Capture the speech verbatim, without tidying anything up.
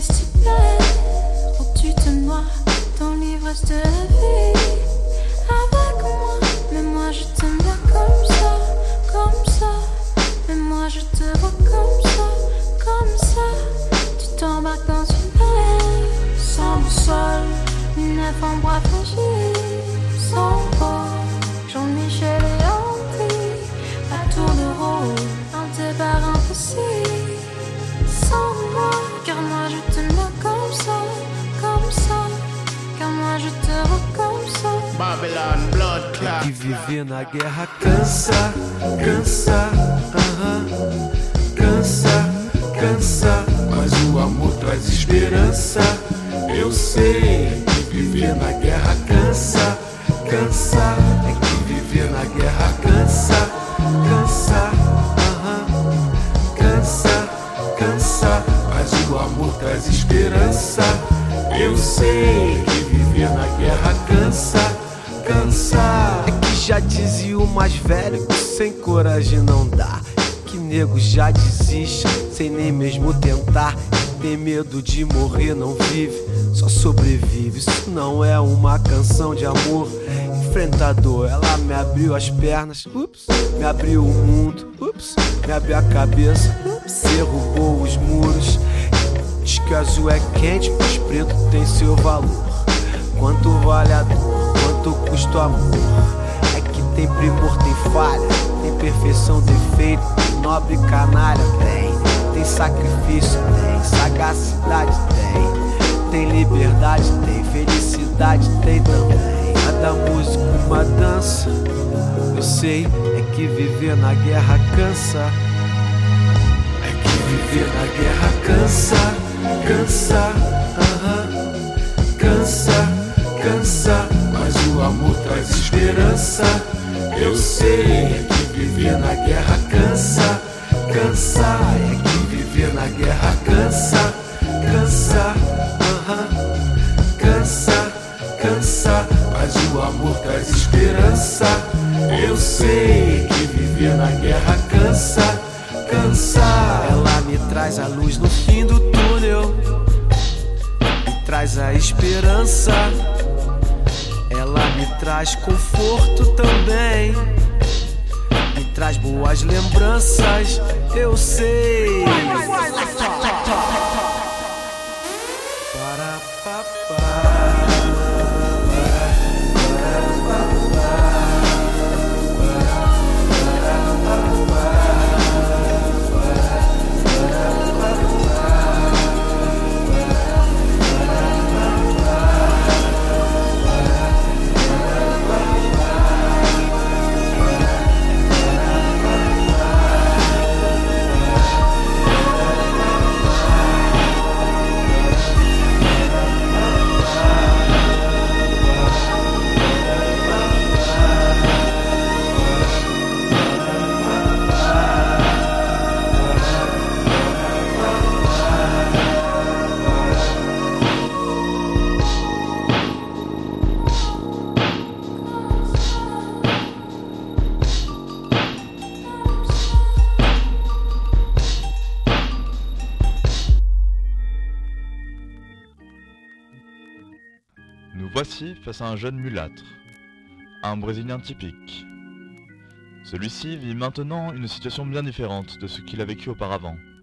stupide. Oh, tu te noies dans l'ivresse de la vie. Avec moi, mais moi je t'aime bien comme ça, comme ça. Mais moi je te vois comme ça, comme ça. Tu t'embarques dans une mer sans boussole, une nef en bois fragile, sans bord. Jean-Michel et Henri, à tour de rôle, un débat impossible. Sans moi, car moi je t'aime bien comme ça, comme ça. Car moi je te vois comme ça. Babylon, blood clot. Que viver na guerra cansa, cansa, aham. Cansa, cansa, mas o amor traz esperança. Eu sei que viver na guerra cansa, cansa. É que viver na guerra cansa, cansa, aham. Cansa, cansa, mas o amor traz esperança. Eu sei que viver na guerra cansa, cansa. É que já dizia o mais velho que sem coragem não dá. Que nego já desiste sem nem mesmo tentar. Tem medo de morrer, não vive, só sobrevive. Isso não é uma canção de amor enfrentador. Ela me abriu as pernas, ups, me abriu o mundo, ups, me abriu a cabeça, ups, derrubou os muros. Diz que azul é quente, mas preto tem seu valor. Quanto vale a dor, quanto custa o amor. É que tem primor, tem falha, tem perfeição, defeito, tem nobre canalha, tem. Tem sacrifício, tem sagacidade, tem. Tem liberdade, tem felicidade, tem também. Cada música uma dança. Eu sei, é que viver na guerra cansa. É que viver na guerra cansa, cansa, aham. Cansa, cansa, mas o amor traz esperança. Eu sei, é que viver na guerra cansa, cansa. É que viver na guerra cansa, cansa, aham. Cansa, cansa, mas o amor traz esperança. Eu sei que viver na guerra cansa, cansa. Ela me traz a luz no fim do túnel, me traz a esperança. Ela me traz conforto também, me traz boas lembranças. Eu sei. Para papá. Nous voici face à un jeune mulâtre, un Brésilien typique. Celui-ci vit maintenant une situation bien différente de ce qu'il a vécu auparavant.